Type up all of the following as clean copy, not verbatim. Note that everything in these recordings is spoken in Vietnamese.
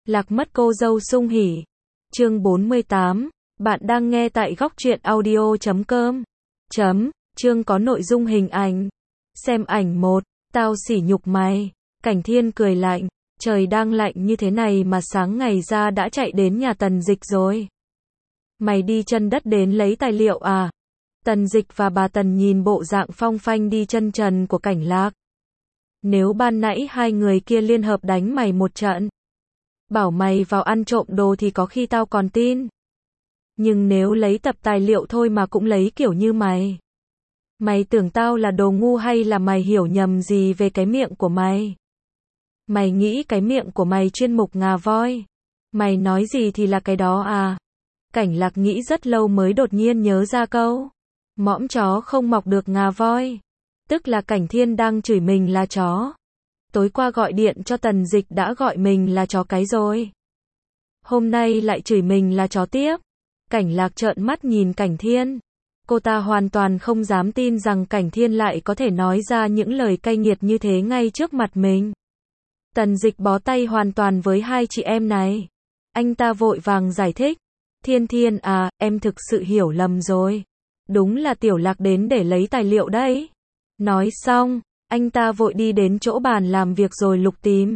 Lạc mất cô dâu sung hỉ. Chương 48. Bạn đang nghe tại góc truyện audio.com. Chương có nội dung hình ảnh. Xem ảnh 1. Tao sỉ nhục mày. Cảnh Thiên cười lạnh. Trời đang lạnh như thế này mà sáng ngày ra đã chạy đến nhà Tần Dịch rồi. Mày đi chân đất đến lấy tài liệu à? Tần Dịch và bà Tần nhìn bộ dạng phong phanh đi chân trần của Cảnh Lạc. Nếu ban nãy hai người kia liên hợp đánh mày một trận, bảo mày vào ăn trộm đồ thì có khi tao còn tin. Nhưng nếu lấy tập tài liệu thôi mà cũng lấy kiểu như mày. Mày tưởng tao là đồ ngu hay là mày hiểu nhầm gì về cái miệng của mày? Mày nghĩ cái miệng của mày chuyên mục ngà voi? Mày nói gì thì là cái đó à? Cảnh Lạc nghĩ rất lâu mới đột nhiên nhớ ra câu. Mõm chó không mọc được ngà voi. Tức là Cảnh Thiên đang chửi mình là chó. Tối qua gọi điện cho Tần Dịch đã gọi mình là chó cái rồi. Hôm nay lại chửi mình là chó tiếp. Cảnh Lạc trợn mắt nhìn Cảnh Thiên. Cô ta hoàn toàn không dám tin rằng Cảnh Thiên lại có thể nói ra những lời cay nghiệt như thế ngay trước mặt mình. Tần Dịch bó tay hoàn toàn với hai chị em này. Anh ta vội vàng giải thích. Thiên à, em thực sự hiểu lầm rồi. Đúng là Tiểu Lạc đến để lấy tài liệu đấy. Nói xong, anh ta vội đi đến chỗ bàn làm việc rồi lục tìm.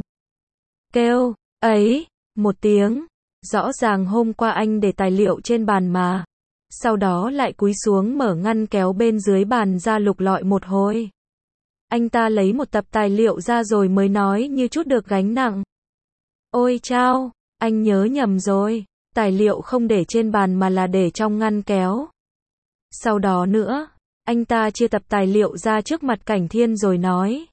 Kêu, ấy, một tiếng. Rõ ràng hôm qua anh để tài liệu trên bàn mà. Sau đó lại cúi xuống mở ngăn kéo bên dưới bàn ra lục lọi một hồi. Anh ta lấy một tập tài liệu ra rồi mới nói như chút được gánh nặng. Ôi chao, anh nhớ nhầm rồi. Tài liệu không để trên bàn mà là để trong ngăn kéo. Sau đó nữa, anh ta chia tập tài liệu ra trước mặt Cảnh Thiên rồi nói.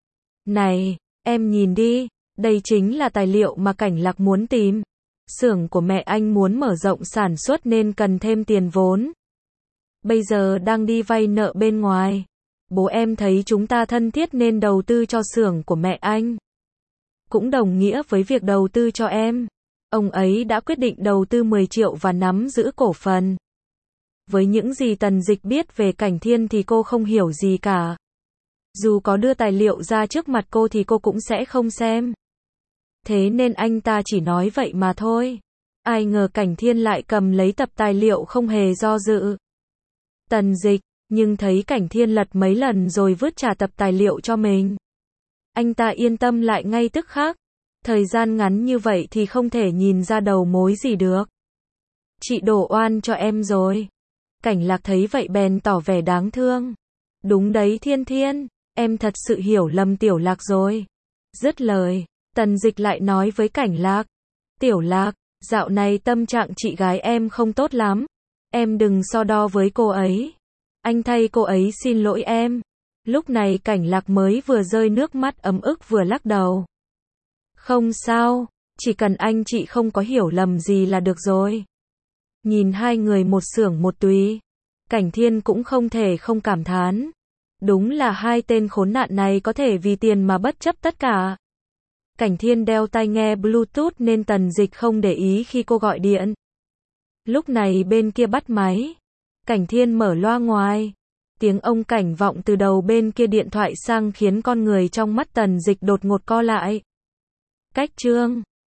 Này, em nhìn đi, đây chính là tài liệu mà Cảnh Lạc muốn tìm. Xưởng của mẹ anh muốn mở rộng sản xuất nên cần thêm tiền vốn. Bây giờ đang đi vay nợ bên ngoài. Bố em thấy chúng ta thân thiết nên đầu tư cho xưởng của mẹ anh. Cũng đồng nghĩa với việc đầu tư cho em. Ông ấy đã quyết định đầu tư 10 triệu và nắm giữ cổ phần. Với những gì Tần Dịch biết về Cảnh Thiên thì cô không hiểu gì cả. Dù có đưa tài liệu ra trước mặt cô thì cô cũng sẽ không xem. Thế nên anh ta chỉ nói vậy mà thôi. Ai ngờ Cảnh Thiên lại cầm lấy tập tài liệu không hề do dự. Tần Dịch, nhưng thấy Cảnh Thiên lật mấy lần rồi vứt trả tập tài liệu cho mình. Anh ta yên tâm lại ngay tức khắc. Thời gian ngắn như vậy thì không thể nhìn ra đầu mối gì được. Chị đổ oan cho em rồi. Cảnh Lạc thấy vậy bèn tỏ vẻ đáng thương. Đúng đấy Thiên, em thật sự hiểu lầm Tiểu Lạc rồi. Dứt lời, Tần Dịch lại nói với Cảnh Lạc. Tiểu Lạc, dạo này tâm trạng chị gái em không tốt lắm. Em đừng so đo với cô ấy. Anh thay cô ấy xin lỗi em. Lúc này Cảnh Lạc mới vừa rơi nước mắt ấm ức vừa lắc đầu. Không sao, chỉ cần anh chị không có hiểu lầm gì là được rồi. Nhìn hai người một xưởng một tùy, Cảnh Thiên cũng không thể không cảm thán. Đúng là hai tên khốn nạn này có thể vì tiền mà bất chấp tất cả. Cảnh Thiên đeo tai nghe Bluetooth nên Tần Dịch không để ý khi cô gọi điện. Lúc này bên kia bắt máy. Cảnh Thiên mở loa ngoài. Tiếng ông Cảnh vọng từ đầu bên kia điện thoại sang khiến con người trong mắt Tần Dịch đột ngột co lại. Cách chương